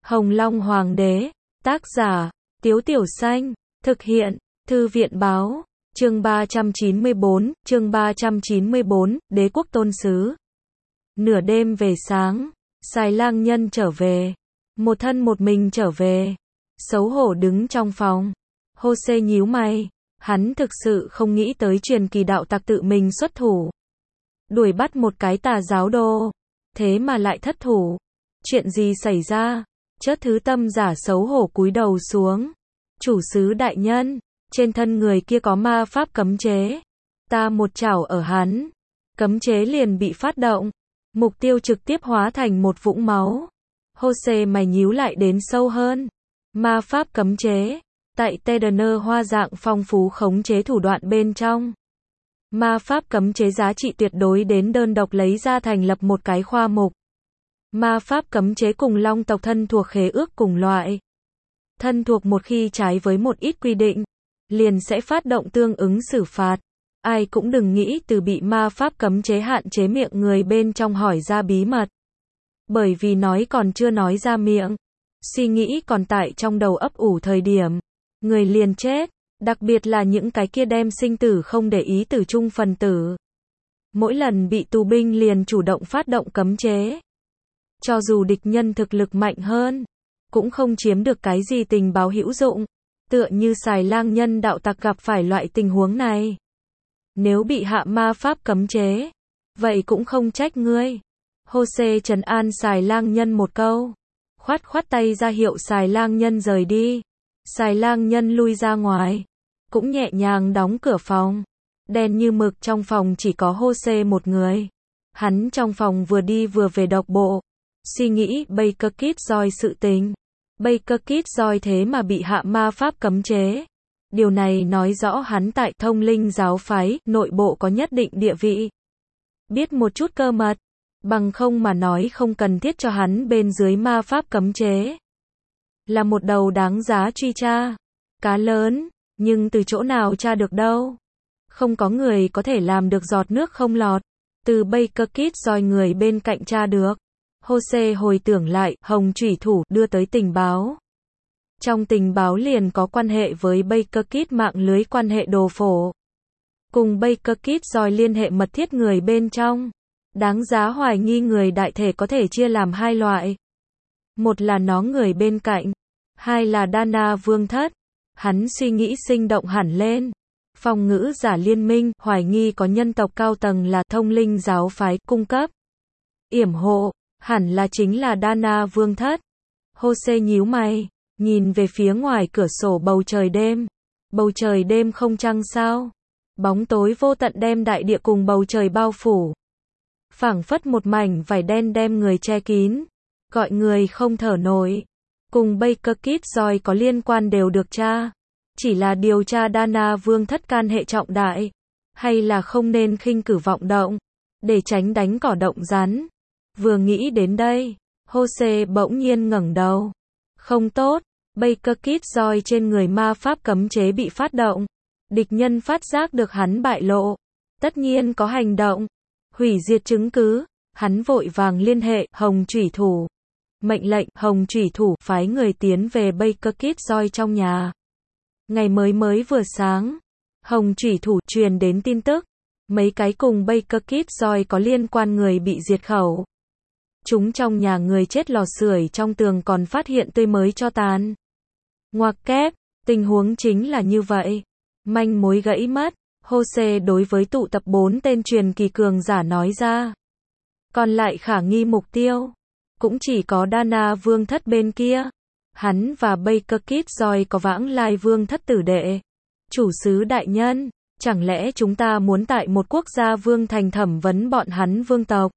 Hồng Long Hoàng đế, tác giả, Tiếu Tiểu Xanh, thực hiện, Thư viện báo, chương 394, Đế quốc tôn sứ. Nửa đêm về sáng, Xài Lang Nhân trở về, một thân một mình trở về, xấu hổ đứng trong phòng. Jose nhíu mày, hắn thực sự không nghĩ tới truyền kỳ đạo tặc tự mình xuất thủ, đuổi bắt một cái tà giáo đô, thế mà lại thất thủ. Chuyện gì xảy ra? Chớt Thứ Tâm giả xấu hổ cúi đầu xuống. Chủ sứ đại nhân, trên thân người kia có ma pháp cấm chế. Ta một chảo ở hắn, cấm chế liền bị phát động, mục tiêu trực tiếp hóa thành một vũng máu. Jose mày nhíu lại đến sâu hơn. Ma pháp cấm chế, tại Tedener hoa dạng phong phú khống chế thủ đoạn bên trong. Ma pháp cấm chế giá trị tuyệt đối đến đơn độc lấy ra thành lập một cái khoa mục. Ma pháp cấm chế cùng long tộc thân thuộc khế ước cùng loại. Thân thuộc một khi trái với một ít quy định, liền sẽ phát động tương ứng xử phạt. Ai cũng đừng nghĩ từ bị ma pháp cấm chế hạn chế miệng người bên trong hỏi ra bí mật. Bởi vì nói còn chưa nói ra miệng, suy nghĩ còn tại trong đầu ấp ủ thời điểm, người liền chết, đặc biệt là những cái kia đem sinh tử không để ý tử trung phần tử. Mỗi lần bị tù binh liền chủ động phát động cấm chế. Cho dù địch nhân thực lực mạnh hơn, cũng không chiếm được cái gì tình báo hữu dụng, tựa như Xài Lang Nhân đạo tặc gặp phải loại tình huống này. Nếu bị hạ ma pháp cấm chế, vậy cũng không trách ngươi. Jose trấn an Xài Lang Nhân một câu, khoát tay ra hiệu Xài Lang Nhân rời đi. Xài Lang Nhân lui ra ngoài, cũng nhẹ nhàng đóng cửa phòng. Đen như mực trong phòng chỉ có Jose một người. Hắn trong phòng vừa đi vừa về đọc bộ, suy nghĩ Baker Killjoy sự tình. Baker Killjoy thế mà bị hạ ma pháp cấm chế. Điều này nói rõ hắn tại Thông Linh giáo phái nội bộ có nhất định địa vị. Biết một chút cơ mật, bằng không mà nói không cần thiết cho hắn bên dưới ma pháp cấm chế. Là một đầu đáng giá truy tra. Cá lớn, nhưng từ chỗ nào tra được đâu. Không có người có thể làm được giọt nước không lọt. Từ Baker Killjoy người bên cạnh tra được. Jose hồi tưởng lại, Hồng Chủy Thủ đưa tới tình báo. Trong tình báo liền có quan hệ với Baker Kidd mạng lưới quan hệ đồ phổ. Cùng Baker Killjoy liên hệ mật thiết người bên trong. Đáng giá hoài nghi người đại thể có thể chia làm hai loại. Một là nó người bên cạnh, hai là Dana Vương Thất. Hắn suy nghĩ sinh động hẳn lên. Phòng ngữ giả liên minh, hoài nghi có nhân tộc cao tầng là Thông Linh giáo phái cung cấp yểm hộ, hẳn là chính là Dana Vương Thất. Jose nhíu mày, nhìn về phía ngoài cửa sổ bầu trời đêm. Bầu trời đêm không trăng sao? Bóng tối vô tận đem đại địa cùng bầu trời bao phủ. Phảng phất một mảnh vải đen đem người che kín, gọi người không thở nổi. Cùng Baker Killjoy có liên quan đều được tra. Chỉ là điều tra Dana Vương Thất can hệ trọng đại, hay là không nên khinh cử vọng động, để tránh đánh cỏ động rắn. Vừa nghĩ đến đây, Jose bỗng nhiên ngẩng đầu. Không tốt, Baker Killjoy trên người ma pháp cấm chế bị phát động. Địch nhân phát giác được hắn bại lộ, tất nhiên có hành động, hủy diệt chứng cứ. Hắn vội vàng liên hệ Hồng Chủy Thủ. Mệnh lệnh Hồng Chủy Thủ phái người tiến về Baker Killjoy trong nhà. Ngày mới vừa sáng, Hồng Chủy Thủ truyền đến tin tức, mấy cái cùng Baker Killjoy có liên quan người bị diệt khẩu. Chúng trong nhà người chết lò sưởi trong tường còn phát hiện tươi mới tro tàn. Ngoặc kép, tình huống chính là như vậy. Manh mối gãy mất, Jose đối với tụ tập 4 tên truyền kỳ cường giả nói ra. Còn lại khả nghi mục tiêu, cũng chỉ có Dana Vương Thất bên kia. Hắn và Baker Killjoy có vãng lai Vương Thất tử đệ. Chủ sứ đại nhân, chẳng lẽ chúng ta muốn tại một quốc gia vương thành thẩm vấn bọn hắn vương tộc?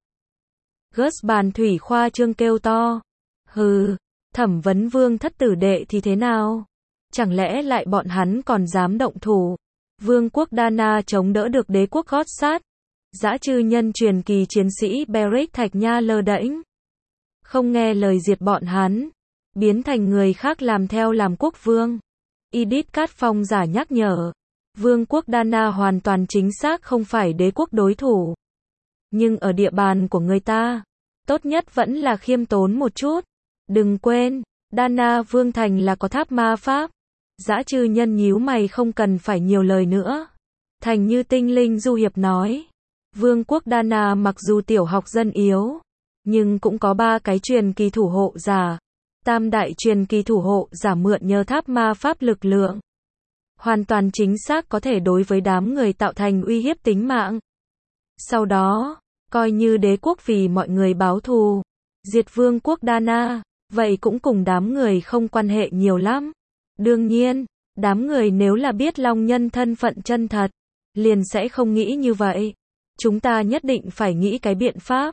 Gus bàn thủy khoa trương kêu to. Hừ, thẩm vấn Vương Thất tử đệ thì thế nào? Chẳng lẽ lại bọn hắn còn dám động thủ? Vương quốc Dana chống đỡ được đế quốc gót sát. Dã trư nhân truyền kỳ chiến sĩ Beric Thạch Nha lơ đễnh. Không nghe lời diệt bọn hắn, biến thành người khác làm theo làm quốc vương. Edith Cát Phong giả nhắc nhở. Vương quốc Dana hoàn toàn chính xác không phải đế quốc đối thủ. Nhưng ở địa bàn của người ta, tốt nhất vẫn là khiêm tốn một chút. Đừng quên, Dana Vương Thành là có tháp ma pháp. Dã Trư Nhân nhíu mày không cần phải nhiều lời nữa. Thành như tinh linh du hiệp nói. Vương quốc Dana mặc dù tiểu học dân yếu, nhưng cũng có 3 cái truyền kỳ thủ hộ giả. Tam đại truyền kỳ thủ hộ giả mượn nhờ tháp ma pháp lực lượng. Hoàn toàn chính xác có thể đối với đám người tạo thành uy hiếp tính mạng. Sau đó, coi như đế quốc vì mọi người báo thù, diệt vương quốc Dana, vậy cũng cùng đám người không quan hệ nhiều lắm. Đương nhiên, đám người nếu là biết Long Nhân thân phận chân thật, liền sẽ không nghĩ như vậy. Chúng ta nhất định phải nghĩ cái biện pháp.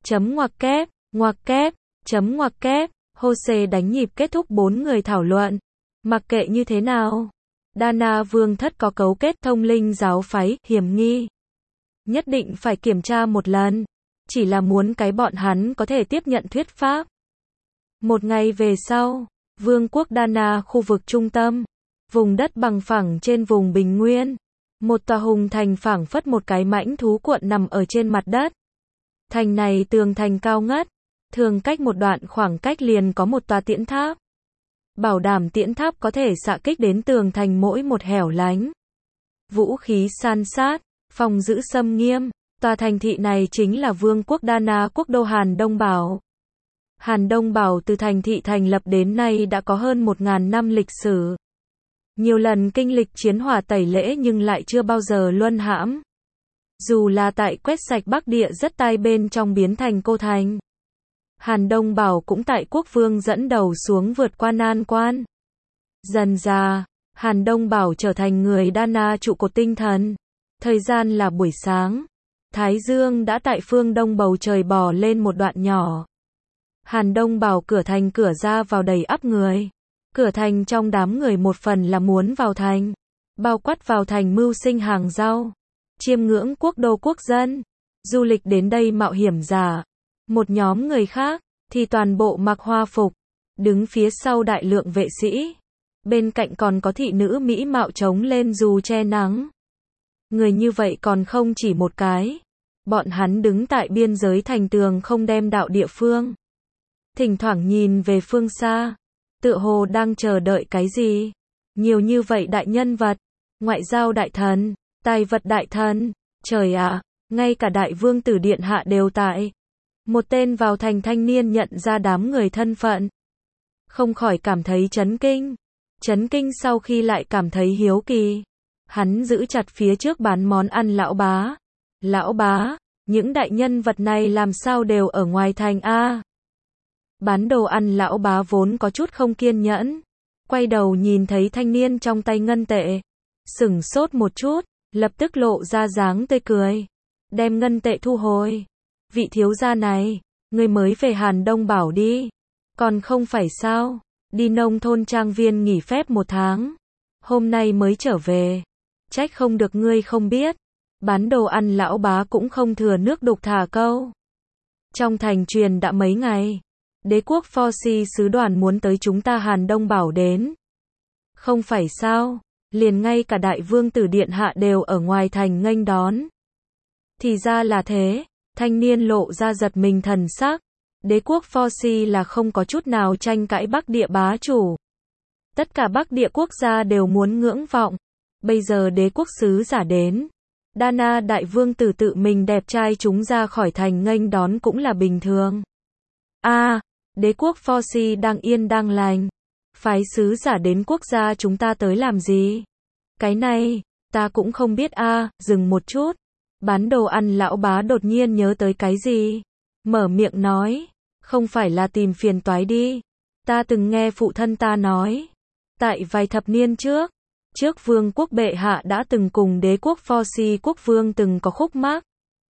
Ngoặc kép, ngoặc kép, Jose đánh nhịp kết thúc 4 người thảo luận. Mặc kệ như thế nào, Dana Vương thất có cấu kết thông linh giáo phái, hiểm nghi. Nhất định phải kiểm tra một lần. Chỉ là muốn cái bọn hắn có thể tiếp nhận thuyết pháp. Một ngày về sau, Vương quốc Dana khu vực trung tâm, vùng đất bằng phẳng trên vùng bình nguyên. Một tòa hùng thành phảng phất một cái mãnh thú cuộn nằm ở trên mặt đất. Thành này tường thành cao ngất, thường cách một đoạn khoảng cách liền có một tòa tiễn tháp. Bảo đảm tiễn tháp có thể xạ kích đến tường thành mỗi một hẻo lánh. Vũ khí san sát, phòng giữ xâm nghiêm, tòa thành thị này chính là Vương quốc Dana quốc đô Hàn Đông Bảo. Hàn Đông Bảo từ thành thị thành lập đến nay đã có hơn 1000 năm lịch sử. Nhiều lần kinh lịch chiến hỏa tẩy lễ nhưng lại chưa bao giờ luân hãm. Dù là tại quét sạch Bắc Địa rất tai bên trong biến thành cô thành. Hàn Đông Bảo cũng tại quốc vương dẫn đầu xuống vượt qua nan quan. Dần dà, Hàn Đông Bảo trở thành người Dana trụ cột tinh thần. Thời gian là buổi sáng. Thái dương đã tại phương đông bầu trời bò lên một đoạn nhỏ. Hàn Đông Bảo cửa thành cửa ra vào đầy ắp người. Cửa thành trong đám người một phần là muốn vào thành. Bao quát vào thành mưu sinh hàng rau. Chiêm ngưỡng quốc đô quốc dân. Du lịch đến đây mạo hiểm giả. Một nhóm người khác, thì toàn bộ mặc hoa phục. Đứng phía sau đại lượng vệ sĩ. Bên cạnh còn có thị nữ mỹ mạo trống lên dù che nắng. Người như vậy còn không chỉ một cái. Bọn hắn đứng tại biên giới thành tường không đem đạo địa phương. Thỉnh thoảng nhìn về phương xa. Tựa hồ đang chờ đợi cái gì. Nhiều như vậy đại nhân vật. Ngoại giao đại thần. Tài vật đại thần. Trời ạ, ngay cả đại vương tử điện hạ đều tại. Một tên vào thành thanh niên nhận ra đám người thân phận. Không khỏi cảm thấy chấn kinh. Chấn kinh sau khi lại cảm thấy hiếu kỳ. Hắn giữ chặt phía trước bán món ăn lão bá. Lão bá, những đại nhân vật này làm sao đều ở ngoài thành a? Bán đồ ăn lão bá vốn có chút không kiên nhẫn. Quay đầu nhìn thấy thanh niên trong tay ngân tệ. Sửng sốt một chút, lập tức lộ ra dáng tươi cười. Đem ngân tệ thu hồi. Vị thiếu gia này, người mới về Hàn Đông Bảo đi. Còn không phải sao, đi nông thôn trang viên nghỉ phép 1 tháng. Hôm nay mới trở về. Trách không được ngươi không biết. Bán đồ ăn lão bá cũng không thừa nước đục thả câu. Trong thành truyền đã mấy ngày. Đế quốc Forci sứ đoàn muốn tới chúng ta Hàn Đông Bảo đến. Không phải sao, liền ngay cả đại vương tử điện hạ đều ở ngoài thành nghênh đón. Thì ra là thế, thanh niên lộ ra giật mình thần sắc. Đế quốc Forci là không có chút nào tranh cãi Bắc Địa bá chủ. Tất cả Bắc Địa quốc gia đều muốn ngưỡng vọng. Bây giờ đế quốc sứ giả đến. Dana đại vương tử tự mình đẹp trai chúng ra khỏi thành nghênh đón cũng là bình thường. Đế quốc Forci đang yên đang lành. Phái sứ giả đến quốc gia chúng ta tới làm gì? Cái này, ta cũng không biết dừng một chút. Bán đồ ăn lão bá đột nhiên nhớ tới cái gì? Mở miệng nói, không phải là tìm phiền toái đi. Ta từng nghe phụ thân ta nói. Tại vài thập niên trước vương quốc bệ hạ đã từng cùng đế quốc Forci quốc vương từng có khúc mắc.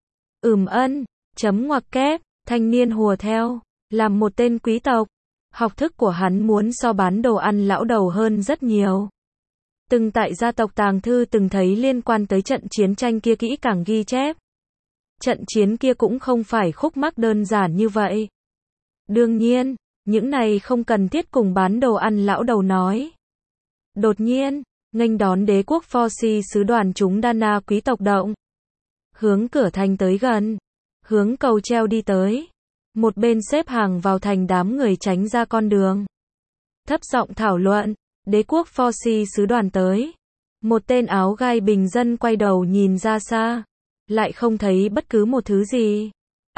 Ngoặc kép, thanh niên hùa theo. Làm một tên quý tộc, học thức của hắn muốn so bán đồ ăn lão đầu hơn rất nhiều. Từng tại gia tộc tàng thư từng thấy liên quan tới trận chiến tranh kia kỹ càng ghi chép. Trận chiến kia cũng không phải khúc mắc đơn giản như vậy. Đương nhiên, những này không cần thiết cùng bán đồ ăn lão đầu nói. Đột nhiên, nghênh đón đế quốc Forci sứ đoàn chúng Dana quý tộc động. Hướng cửa thành tới gần. Hướng cầu treo đi tới. Một bên xếp hàng vào thành đám người tránh ra con đường. thấp giọng thảo luận. Đế quốc Forci sứ đoàn tới. Một tên áo gai bình dân quay đầu nhìn ra xa. Lại không thấy bất cứ một thứ gì.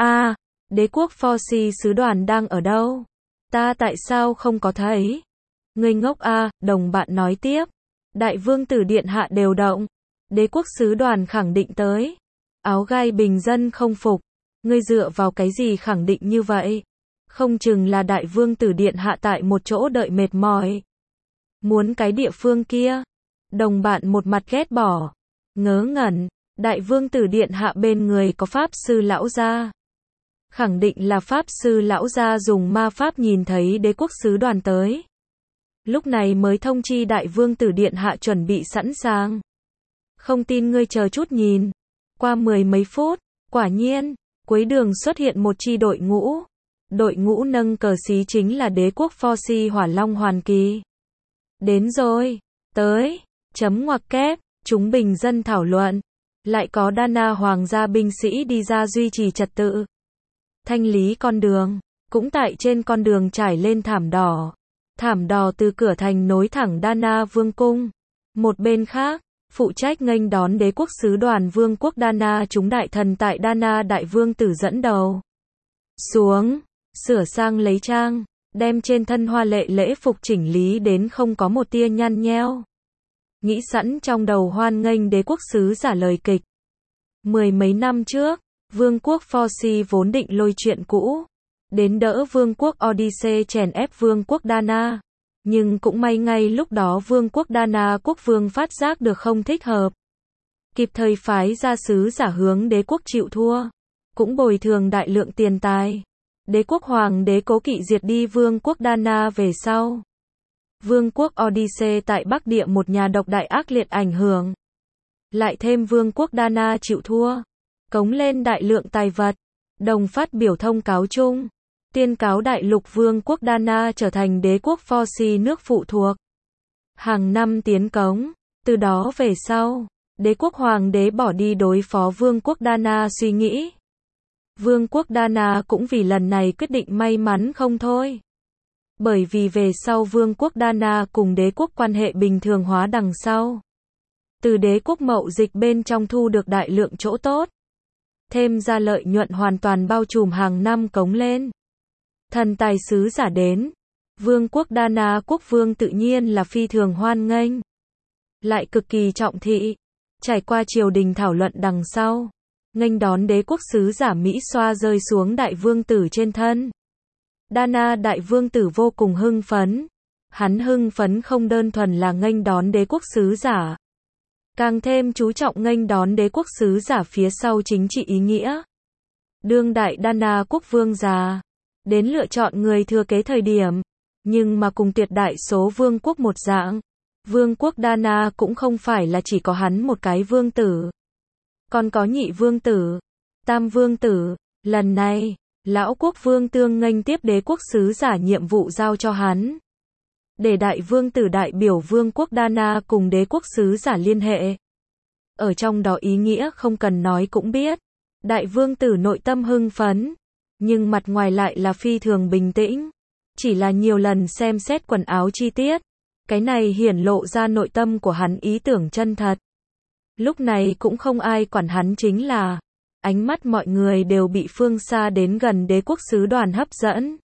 Đế quốc Forci sứ đoàn đang ở đâu? Ta tại sao không có thấy? Ngươi ngốc đồng bạn nói tiếp. Đại vương tử điện hạ đều động. Đế quốc sứ đoàn khẳng định tới. Áo gai bình dân không phục. Ngươi dựa vào cái gì khẳng định như vậy? Không chừng là đại vương tử điện hạ tại một chỗ đợi mệt mỏi. Muốn cái địa phương kia. Đồng bạn một mặt ghét bỏ. Ngớ ngẩn. Đại vương tử điện hạ bên người có pháp sư lão gia. Khẳng định là pháp sư lão gia dùng ma pháp nhìn thấy đế quốc sứ đoàn tới. Lúc này mới thông chi đại vương tử điện hạ chuẩn bị sẵn sàng. Không tin ngươi chờ chút nhìn. Qua 10 mấy phút, quả nhiên, cuối đường xuất hiện một chi đội ngũ. Đội ngũ nâng cờ xí chính là đế quốc Forci Hỏa Long Hoàn Kỳ. Đến rồi, tới, chấm ngoặc kép, chúng bình dân thảo luận. Lại có Dana hoàng gia binh sĩ đi ra duy trì trật tự. Thanh lý con đường, cũng tại trên con đường trải lên thảm đỏ. Thảm đỏ từ cửa thành nối thẳng Dana vương cung. Một bên khác, phụ trách nghênh đón đế quốc sứ đoàn vương quốc Dana chúng đại thần tại Dana đại vương tử dẫn đầu. Xuống, sửa sang lấy trang, đem trên thân hoa lệ lễ phục chỉnh lý đến không có một tia nhăn nheo. Nghĩ sẵn trong đầu hoan nghênh đế quốc sứ giả lời kịch. 10 mấy năm trước, vương quốc Forci vốn định lôi chuyện cũ. Đến đỡ vương quốc Odyssey chèn ép vương quốc Dana. Nhưng cũng may ngay lúc đó vương quốc Dana quốc vương phát giác được không thích hợp. Kịp thời phái ra sứ giả hướng đế quốc chịu thua. Cũng bồi thường đại lượng tiền tài. Đế quốc hoàng đế cố kỵ diệt đi vương quốc Dana về sau. Vương quốc Odyssey tại Bắc Địa một nhà độc đại ác liệt ảnh hưởng. Lại thêm vương quốc Dana chịu thua. Cống lên đại lượng tài vật. Đồng phát biểu thông cáo chung. Tuyên cáo đại lục vương quốc Dana trở thành đế quốc Forci nước phụ thuộc. Hàng năm tiến cống. Từ đó về sau, đế quốc hoàng đế bỏ đi đối phó vương quốc Dana suy nghĩ. Vương quốc Dana cũng vì lần này quyết định may mắn không thôi. Bởi vì về sau vương quốc Dana cùng đế quốc quan hệ bình thường hóa đằng sau. Từ đế quốc mậu dịch bên trong thu được đại lượng chỗ tốt. Thêm ra lợi nhuận hoàn toàn bao trùm hàng năm cống lên. Thần tài sứ giả đến. Vương quốc Dana quốc vương tự nhiên là phi thường hoan nghênh. Lại cực kỳ trọng thị. Trải qua triều đình thảo luận đằng sau. Nghênh đón đế quốc sứ giả Mỹ xoa rơi xuống đại vương tử trên thân. Dana đại vương tử vô cùng hưng phấn. Hắn hưng phấn không đơn thuần là nghênh đón đế quốc sứ giả. Càng thêm chú trọng nghênh đón đế quốc sứ giả phía sau chính trị ý nghĩa. Đương đại Dana quốc vương già. Đến lựa chọn người thừa kế thời điểm. Nhưng mà cùng tuyệt đại số vương quốc một dạng. Vương quốc Dana cũng không phải là chỉ có hắn một cái vương tử. Còn có nhị vương tử, tam vương tử. Lần này, lão quốc vương tương nghênh tiếp đế quốc sứ giả nhiệm vụ giao cho hắn. Để đại vương tử đại biểu vương quốc Dana cùng đế quốc sứ giả liên hệ. Ở trong đó ý nghĩa không cần nói cũng biết. Đại vương tử nội tâm hưng phấn. Nhưng mặt ngoài lại là phi thường bình tĩnh. Chỉ là nhiều lần xem xét quần áo chi tiết. Cái này hiển lộ ra nội tâm của hắn ý tưởng chân thật. Lúc này cũng không ai quản hắn chính là. Ánh mắt mọi người đều bị phương xa đến gần đế quốc sứ đoàn hấp dẫn.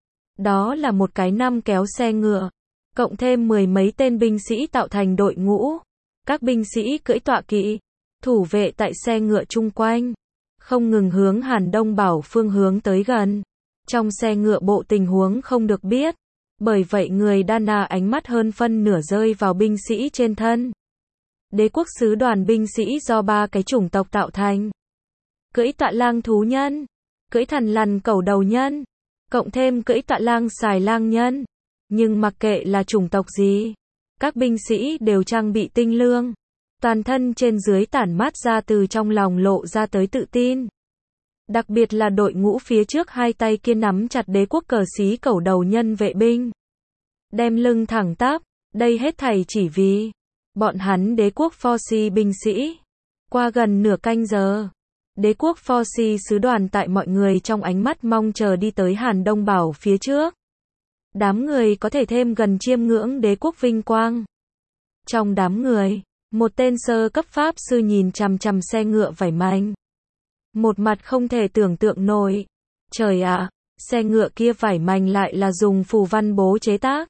Đó là một cái năm kéo xe ngựa. Cộng thêm 10 mấy tên binh sĩ tạo thành đội ngũ. Các binh sĩ cưỡi tọa kỵ. Thủ vệ tại xe ngựa chung quanh. Không ngừng hướng Hàn Đông Bảo phương hướng tới gần. Trong xe ngựa bộ tình huống không được biết. Bởi vậy người Dana ánh mắt hơn phân nửa rơi vào binh sĩ trên thân. Đế quốc sứ đoàn binh sĩ do 3 cái chủng tộc tạo thành. Cưỡi tọa lang thú nhân. Cưỡi thần lằn cẩu đầu nhân. Cộng thêm cưỡi tọa lang xài lang nhân. Nhưng mặc kệ là chủng tộc gì. Các binh sĩ đều trang bị tinh lương. Toàn thân trên dưới tản mát ra từ trong lòng lộ ra tới tự tin. Đặc biệt là đội ngũ phía trước hai tay kia nắm chặt đế quốc cờ xí cẩu đầu nhân vệ binh. Đem lưng thẳng tắp, đây hết thảy chỉ vì bọn hắn đế quốc Forci binh sĩ. Qua gần nửa canh giờ, đế quốc Forci sứ đoàn tại mọi người trong ánh mắt mong chờ đi tới Hàn Đông Bảo phía trước. Đám người có thể thêm gần chiêm ngưỡng đế quốc vinh quang. Trong đám người, một tên sơ cấp pháp sư nhìn chằm chằm xe ngựa vảy manh. Một mặt không thể tưởng tượng nổi. Trời ạ, xe ngựa kia vảy manh lại là dùng phù văn bố chế tác.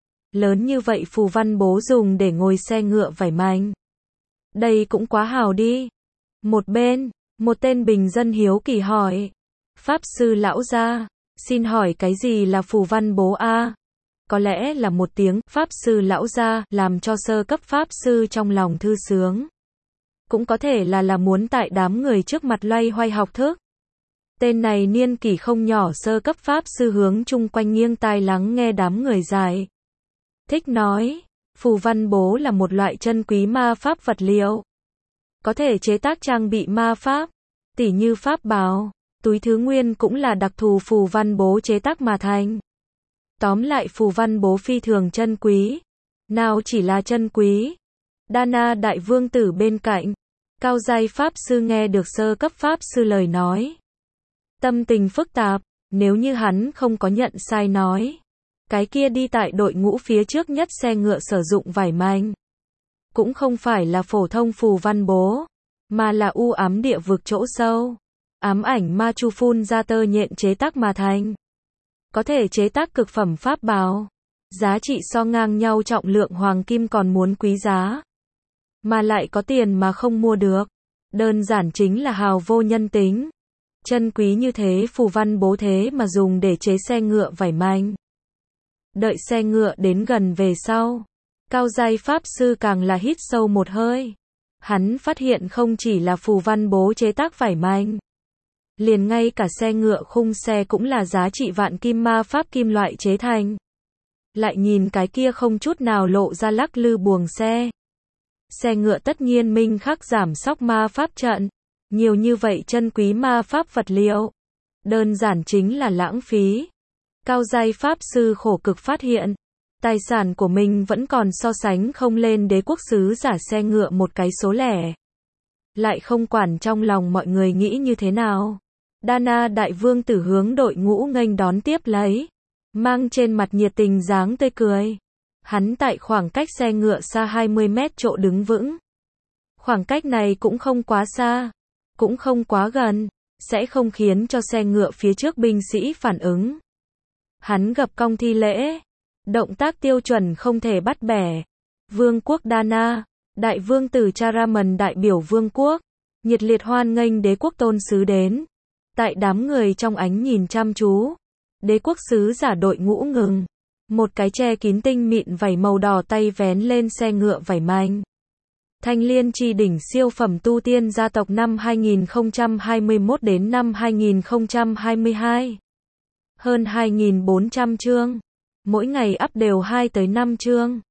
Lớn như vậy phù văn bố dùng để ngồi xe ngựa vảy manh. Đây cũng quá hào đi. Một bên, một tên bình dân hiếu kỳ hỏi. Pháp sư lão gia, xin hỏi cái gì là phù văn bố a? Có lẽ là một tiếng pháp sư lão gia làm cho sơ cấp pháp sư trong lòng thư sướng. Cũng có thể là muốn tại đám người trước mặt loay hoay học thức. Tên này niên kỷ không nhỏ sơ cấp pháp sư hướng chung quanh nghiêng tai lắng nghe đám người giải. Thích nói, phù văn bố là một loại chân quý ma pháp vật liệu. Có thể chế tác trang bị ma pháp, tỉ như pháp bào, túi thứ nguyên cũng là đặc thù phù văn bố chế tác mà thành. Tóm lại phù văn bố phi thường chân quý. Nào chỉ là chân quý. Dana đại vương tử bên cạnh, cao giai pháp sư nghe được sơ cấp pháp sư lời nói. Tâm tình phức tạp, nếu như hắn không có nhận sai nói. Cái kia đi tại đội ngũ phía trước nhất xe ngựa sử dụng vải manh. Cũng không phải là phổ thông phù văn bố, mà là u ám địa vực chỗ sâu. Ám ảnh ma chu phun ra tơ nhện chế tác mà thành. Có thể chế tác cực phẩm pháp bào. Giá trị so ngang nhau trọng lượng hoàng kim còn muốn quý giá. Mà lại có tiền mà không mua được. Đơn giản chính là hào vô nhân tính. Chân quý như thế phù văn bố thế mà dùng để chế xe ngựa vảy manh. Đợi xe ngựa đến gần về sau. Cao giai pháp sư càng là hít sâu một hơi. Hắn phát hiện không chỉ là phù văn bố chế tác vảy manh. Liền ngay cả xe ngựa khung xe cũng là giá trị vạn kim ma pháp kim loại chế thành. Lại nhìn cái kia không chút nào lộ ra lắc lư buồng xe. Xe ngựa tất nhiên minh khắc giảm sóc ma pháp trận. Nhiều như vậy chân quý ma pháp vật liệu. Đơn giản chính là lãng phí. Cao giai pháp sư khổ cực phát hiện. Tài sản của mình vẫn còn so sánh không lên đế quốc sứ giả xe ngựa một cái số lẻ. Lại không quản trong lòng mọi người nghĩ như thế nào. Dana đại vương tử hướng đội ngũ nghênh đón tiếp lấy. Mang trên mặt nhiệt tình dáng tươi cười. Hắn tại khoảng cách xe ngựa xa 20 mét chỗ đứng vững. Khoảng cách này cũng không quá xa. Cũng không quá gần. Sẽ không khiến cho xe ngựa phía trước binh sĩ phản ứng. Hắn gập cong thi lễ. Động tác tiêu chuẩn không thể bắt bẻ. Vương quốc Dana, đại vương tử Charaman đại biểu vương quốc, nhiệt liệt hoan nghênh đế quốc tôn sứ đến. Tại đám người trong ánh nhìn chăm chú, đế quốc sứ giả đội ngũ ngừng. Một cái che kín tinh mịn vảy màu đỏ tay vén lên xe ngựa vảy manh. Thanh liên chi đỉnh siêu phẩm tu tiên gia tộc năm 2021 đến năm 2022. Hơn 2.400 chương. Mỗi ngày up đều 2 tới 5 chương.